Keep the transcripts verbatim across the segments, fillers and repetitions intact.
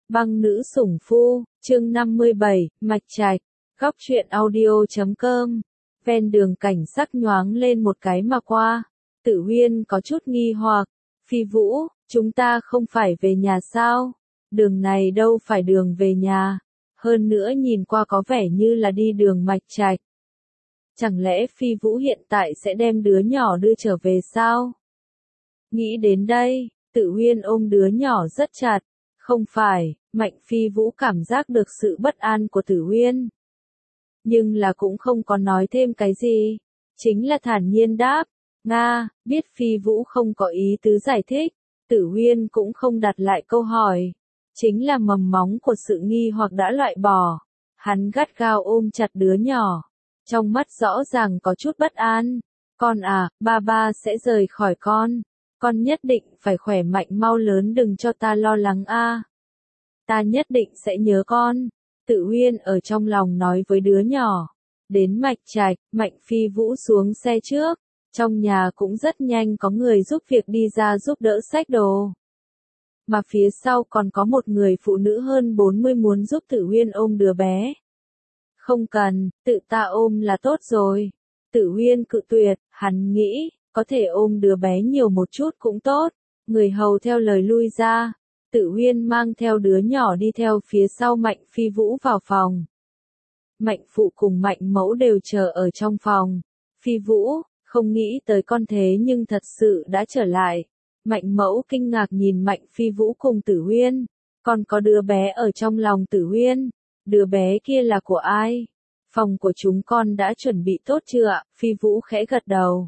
Băng nữ sủng phu, chương năm mươi bảy, mạch trạch, góc truyện audio chấm com. Ven đường cảnh sắc nhoáng lên một cái mà qua. Tử Huyên có chút nghi hoặc. Phi Vũ, chúng ta không phải về nhà sao? Đường này đâu phải đường về nhà. Hơn nữa nhìn qua có vẻ như là đi đường mạch trạch. Chẳng lẽ Phi Vũ hiện tại sẽ đem đứa nhỏ đưa trở về sao? Nghĩ đến đây, Tử Huyên ôm đứa nhỏ rất chặt. Không phải, Mạnh Phi Vũ cảm giác được sự bất an của Tử Huyên. Nhưng là cũng không có nói thêm cái gì. Chính là thản nhiên đáp. Nga, biết Phi Vũ không có ý tứ giải thích. Tử Huyên cũng không đặt lại câu hỏi. Chính là mầm móng của sự nghi hoặc đã loại bỏ. Hắn gắt gao ôm chặt đứa nhỏ. Trong mắt rõ ràng có chút bất an. Con à, ba ba sẽ rời khỏi con. Con nhất định phải khỏe mạnh mau lớn đừng cho ta lo lắng a. Ta nhất định sẽ nhớ con. Tử Huyên ở trong lòng nói với đứa nhỏ. Đến mạch trạch, Mạnh Phi Vũ xuống xe trước. Trong nhà cũng rất nhanh có người giúp việc đi ra giúp đỡ xách đồ. Mà phía sau còn có một người phụ nữ hơn bốn mươi muốn giúp Tử Huyên ôm đứa bé. Không cần, tự ta ôm là tốt rồi. Tử Huyên cự tuyệt, hắn nghĩ, có thể ôm đứa bé nhiều một chút cũng tốt. Người hầu theo lời lui ra. Tử Huyên mang theo đứa nhỏ đi theo phía sau Mạnh Phi Vũ vào phòng. Mạnh phụ cùng Mạnh mẫu đều chờ ở trong phòng. Phi Vũ, không nghĩ tới con thế nhưng thật sự đã trở lại. Mạnh mẫu kinh ngạc nhìn Mạnh Phi Vũ cùng Tử Huyên. Còn có đứa bé ở trong lòng Tử Huyên. Đứa bé kia là của ai? Phòng của chúng con đã chuẩn bị tốt chưa ạ? Phi Vũ khẽ gật đầu.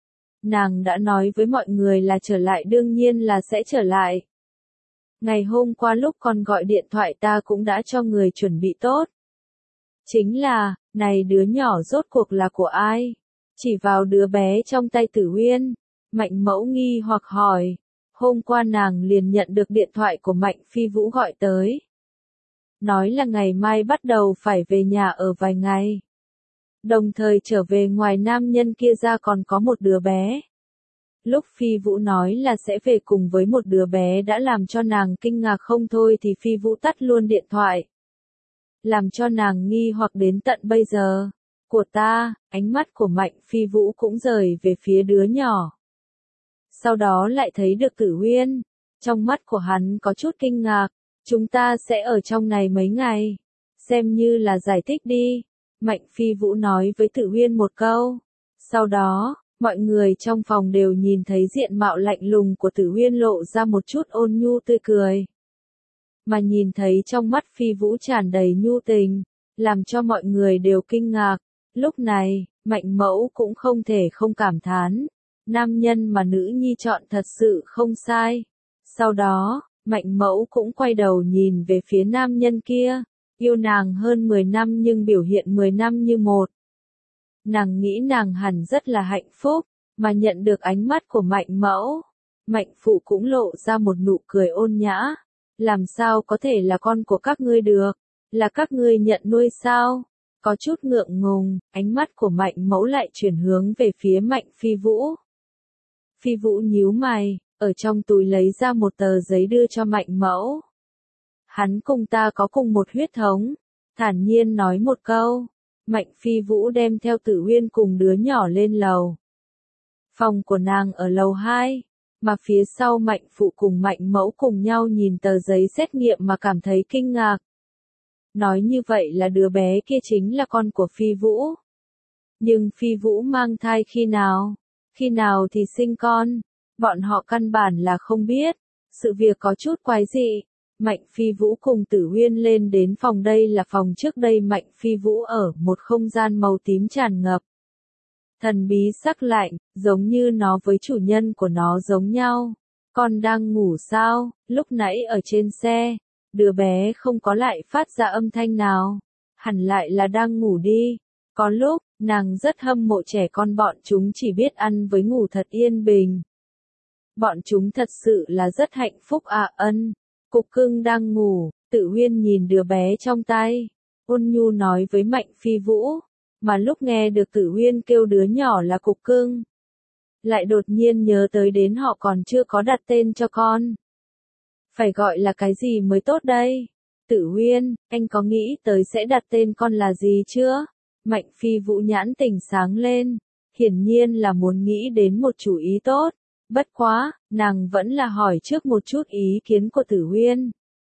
Nàng đã nói với mọi người là trở lại đương nhiên là sẽ trở lại. Ngày hôm qua lúc con gọi điện thoại ta cũng đã cho người chuẩn bị tốt. Chính là, này đứa nhỏ rốt cuộc là của ai? Chỉ vào đứa bé trong tay Tử Huyên. Mạnh mẫu nghi hoặc hỏi. Hôm qua nàng liền nhận được điện thoại của Mạnh Phi Vũ gọi tới. Nói là ngày mai bắt đầu phải về nhà ở vài ngày. Đồng thời trở về ngoài nam nhân kia ra còn có một đứa bé. Lúc Phi Vũ nói là sẽ về cùng với một đứa bé đã làm cho nàng kinh ngạc không thôi thì Phi Vũ tắt luôn điện thoại. Làm cho nàng nghi hoặc đến tận bây giờ. Của ta, ánh mắt của Mạnh Phi Vũ cũng rời về phía đứa nhỏ. Sau đó lại thấy được Tử Huyên. Trong mắt của hắn có chút kinh ngạc. Chúng ta sẽ ở trong này mấy ngày. Xem như là giải thích đi. Mạnh Phi Vũ nói với Tử Huyên một câu. Sau đó, mọi người trong phòng đều nhìn thấy diện mạo lạnh lùng của Tử Huyên lộ ra một chút ôn nhu tươi cười. Mà nhìn thấy trong mắt Phi Vũ tràn đầy nhu tình, làm cho mọi người đều kinh ngạc. Lúc này, Mạnh mẫu cũng không thể không cảm thán. Nam nhân mà nữ nhi chọn thật sự không sai. Sau đó, Mạnh mẫu cũng quay đầu nhìn về phía nam nhân kia. Yêu nàng hơn mười năm nhưng biểu hiện mười năm như một. Nàng nghĩ nàng hẳn rất là hạnh phúc, mà nhận được ánh mắt của Mạnh mẫu. Mạnh phụ cũng lộ ra một nụ cười ôn nhã. Làm sao có thể là con của các ngươi được? Là các ngươi nhận nuôi sao? Có chút ngượng ngùng, ánh mắt của Mạnh mẫu lại chuyển hướng về phía Mạnh Phi Vũ. Phi Vũ nhíu mày, ở trong túi lấy ra một tờ giấy đưa cho Mạnh mẫu. Hắn cùng ta có cùng một huyết thống, thản nhiên nói một câu. Mạnh Phi Vũ đem theo Tử Huyên cùng đứa nhỏ lên lầu. Phòng của nàng ở lầu hai, mà phía sau Mạnh phụ cùng Mạnh mẫu cùng nhau nhìn tờ giấy xét nghiệm mà cảm thấy kinh ngạc. Nói như vậy là đứa bé kia chính là con của Phi Vũ. Nhưng Phi Vũ mang thai khi nào? Khi nào thì sinh con? Bọn họ căn bản là không biết. Sự việc có chút quái dị. Mạnh Phi Vũ cùng Tử Huyên lên đến phòng đây là phòng trước đây Mạnh Phi Vũ ở một không gian màu tím tràn ngập. Thần bí sắc lạnh, giống như nó với chủ nhân của nó giống nhau. Con đang ngủ sao? Lúc nãy ở trên xe, đứa bé không có lại phát ra âm thanh nào. Hẳn lại là đang ngủ đi. Có lúc, nàng rất hâm mộ trẻ con bọn chúng chỉ biết ăn với ngủ thật yên bình. Bọn chúng thật sự là rất hạnh phúc à ân. Cục cưng đang ngủ, Tử Huyên nhìn đứa bé trong tay. Ôn nhu nói với Mạnh Phi Vũ. Mà lúc nghe được Tử Huyên kêu đứa nhỏ là cục cưng. Lại đột nhiên nhớ tới đến họ còn chưa có đặt tên cho con. Phải gọi là cái gì mới tốt đây? Tử Huyên, anh có nghĩ tới sẽ đặt tên con là gì chưa? Mạnh Phi Vũ nhãn tình sáng lên, hiển nhiên là muốn nghĩ đến một chủ ý tốt. Bất quá, nàng vẫn là hỏi trước một chút ý kiến của Tử Huyên.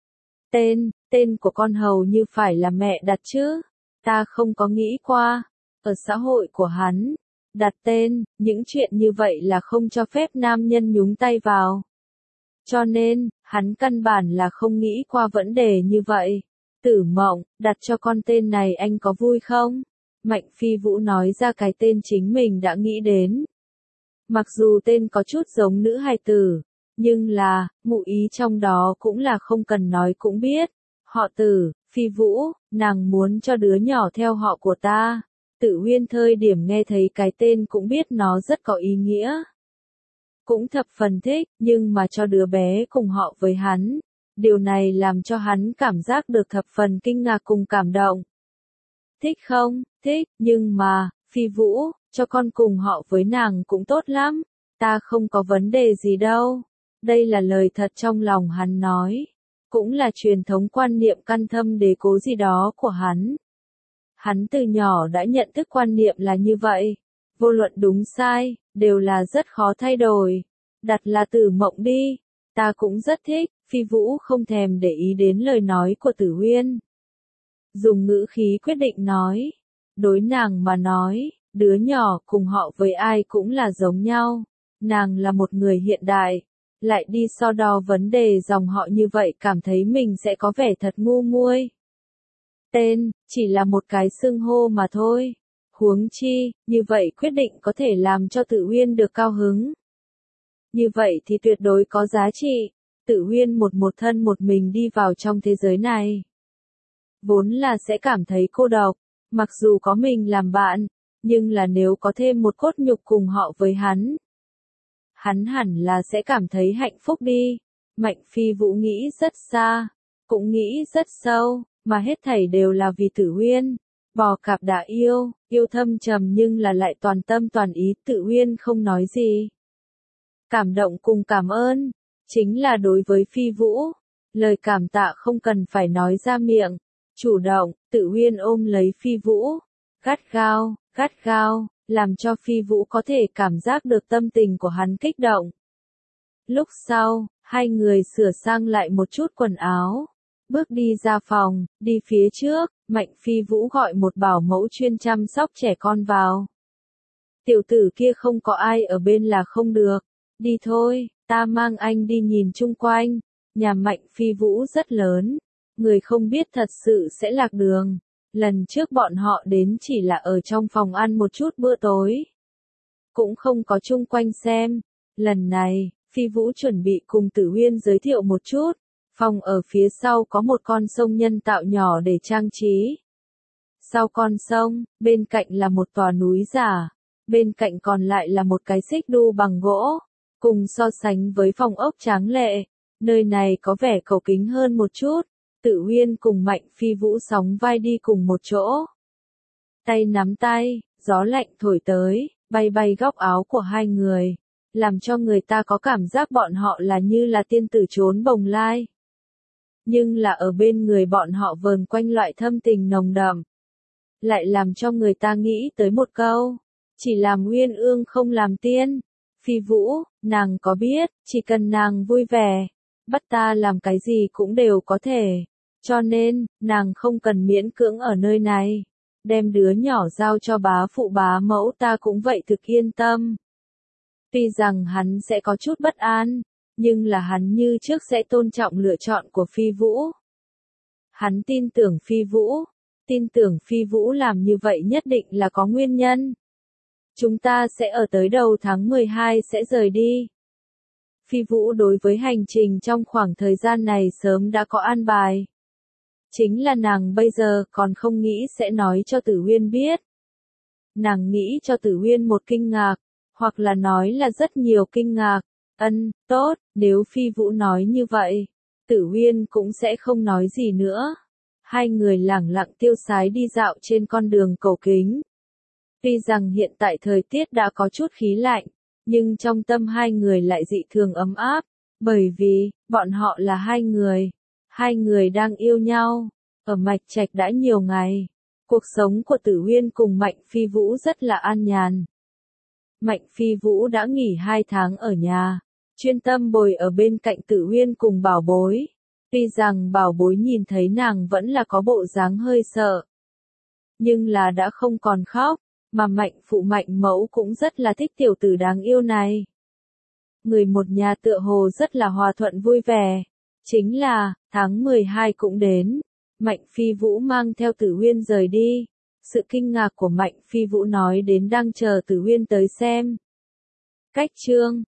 Tên, tên của con hầu như phải là mẹ đặt chứ? Ta không có nghĩ qua. Ở xã hội của hắn, đặt tên, những chuyện như vậy là không cho phép nam nhân nhúng tay vào. Cho nên, hắn căn bản là không nghĩ qua vấn đề như vậy. Tử Mộng, đặt cho con tên này anh có vui không? Mạnh Phi Vũ nói ra cái tên chính mình đã nghĩ đến. Mặc dù tên có chút giống nữ hài tử, nhưng là, ngụ ý trong đó cũng là không cần nói cũng biết. Họ Tử, Phi Vũ, nàng muốn cho đứa nhỏ theo họ của ta. Tử Huyên thời điểm nghe thấy cái tên cũng biết nó rất có ý nghĩa. Cũng thập phần thích, nhưng mà cho đứa bé cùng họ với hắn. Điều này làm cho hắn cảm giác được thập phần kinh ngạc cùng cảm động. Thích không? Thích, nhưng mà, Phi Vũ, cho con cùng họ với nàng cũng tốt lắm. Ta không có vấn đề gì đâu. Đây là lời thật trong lòng hắn nói. Cũng là truyền thống quan niệm căn thâm đế cố gì đó của hắn. Hắn từ nhỏ đã nhận thức quan niệm là như vậy. Vô luận đúng sai, đều là rất khó thay đổi. Đặt là Tử Mộng đi. Ta cũng rất thích. Phi Vũ không thèm để ý đến lời nói của Tử Huyên. Dùng ngữ khí quyết định nói. Đối nàng mà nói, đứa nhỏ cùng họ với ai cũng là giống nhau. Nàng là một người hiện đại. Lại đi so đo vấn đề dòng họ như vậy cảm thấy mình sẽ có vẻ thật ngu muội. Tên, chỉ là một cái xưng hô mà thôi. Huống chi, như vậy quyết định có thể làm cho Tử Huyên được cao hứng. Như vậy thì tuyệt đối có giá trị. Tử Huyên một một thân một mình đi vào trong thế giới này. Vốn là sẽ cảm thấy cô độc, mặc dù có mình làm bạn, nhưng là nếu có thêm một cốt nhục cùng họ với hắn. Hắn hẳn là sẽ cảm thấy hạnh phúc đi. Mạnh Phi Vũ nghĩ rất xa, cũng nghĩ rất sâu, mà hết thảy đều là vì Tử Huyên. Bò cạp đã yêu, yêu thâm trầm nhưng là lại toàn tâm toàn ý. Tử Huyên không nói gì. Cảm động cùng cảm ơn, chính là đối với Phi Vũ. Lời cảm tạ không cần phải nói ra miệng. Chủ động, Tử Huyên ôm lấy Phi Vũ. Gắt gao, gắt gao, làm cho Phi Vũ có thể cảm giác được tâm tình của hắn kích động. Lúc sau, hai người sửa sang lại một chút quần áo. Bước đi ra phòng, đi phía trước, Mạnh Phi Vũ gọi một bảo mẫu chuyên chăm sóc trẻ con vào. Tiểu tử kia không có ai ở bên là không được. Đi thôi, ta mang anh đi nhìn chung quanh. Nhà Mạnh Phi Vũ rất lớn. Người không biết thật sự sẽ lạc đường. Lần trước bọn họ đến chỉ là ở trong phòng ăn một chút bữa tối. Cũng không có chung quanh xem. Lần này, Phi Vũ chuẩn bị cùng Tử Huyên giới thiệu một chút. Phòng ở phía sau có một con sông nhân tạo nhỏ để trang trí. Sau con sông, bên cạnh là một tòa núi giả. Bên cạnh còn lại là một cái xích đu bằng gỗ. Cùng so sánh với phòng ốc tráng lệ, nơi này có vẻ cầu kính hơn một chút. Tử Huyên cùng Mạnh Phi Vũ sóng vai đi cùng một chỗ. Tay nắm tay, gió lạnh thổi tới, bay bay góc áo của hai người, làm cho người ta có cảm giác bọn họ là như là tiên tử trốn bồng lai. Nhưng là ở bên người bọn họ vờn quanh loại thâm tình nồng đậm. Lại làm cho người ta nghĩ tới một câu, chỉ làm uyên ương không làm tiên. Phi Vũ, nàng có biết, chỉ cần nàng vui vẻ, bắt ta làm cái gì cũng đều có thể. Cho nên, nàng không cần miễn cưỡng ở nơi này. Đem đứa nhỏ giao cho bá phụ bá mẫu ta cũng vậy thực yên tâm. Tuy rằng hắn sẽ có chút bất an, nhưng là hắn như trước sẽ tôn trọng lựa chọn của Phi Vũ. Hắn tin tưởng Phi Vũ, tin tưởng Phi Vũ làm như vậy nhất định là có nguyên nhân. Chúng ta sẽ ở tới đầu tháng mười hai sẽ rời đi. Phi Vũ đối với hành trình trong khoảng thời gian này sớm đã có an bài. Chính là nàng bây giờ còn không nghĩ sẽ nói cho Tử Huyên biết. Nàng nghĩ cho Tử Huyên một kinh ngạc, hoặc là nói là rất nhiều kinh ngạc. Ân, tốt, nếu Phi Vũ nói như vậy, Tử Huyên cũng sẽ không nói gì nữa. Hai người lẳng lặng tiêu sái đi dạo trên con đường cầu kính. Tuy rằng hiện tại thời tiết đã có chút khí lạnh, nhưng trong tâm hai người lại dị thường ấm áp, bởi vì, bọn họ là hai người. Hai người đang yêu nhau, ở Mạch Trạch đã nhiều ngày. Cuộc sống của Tử Uyên cùng Mạnh Phi Vũ rất là an nhàn. Mạnh Phi Vũ đã nghỉ hai tháng ở nhà, chuyên tâm bồi ở bên cạnh Tử Uyên cùng bảo bối. Tuy rằng bảo bối nhìn thấy nàng vẫn là có bộ dáng hơi sợ, nhưng là đã không còn khóc, mà Mạnh phụ Mạnh mẫu cũng rất là thích tiểu tử đáng yêu này. Người một nhà tựa hồ rất là hòa thuận vui vẻ. Chính là, tháng mười hai cũng đến, Mạnh Phi Vũ mang theo Tử Uyên rời đi. Sự kinh ngạc của Mạnh Phi Vũ nói đến đang chờ Tử Uyên tới xem. Cách chương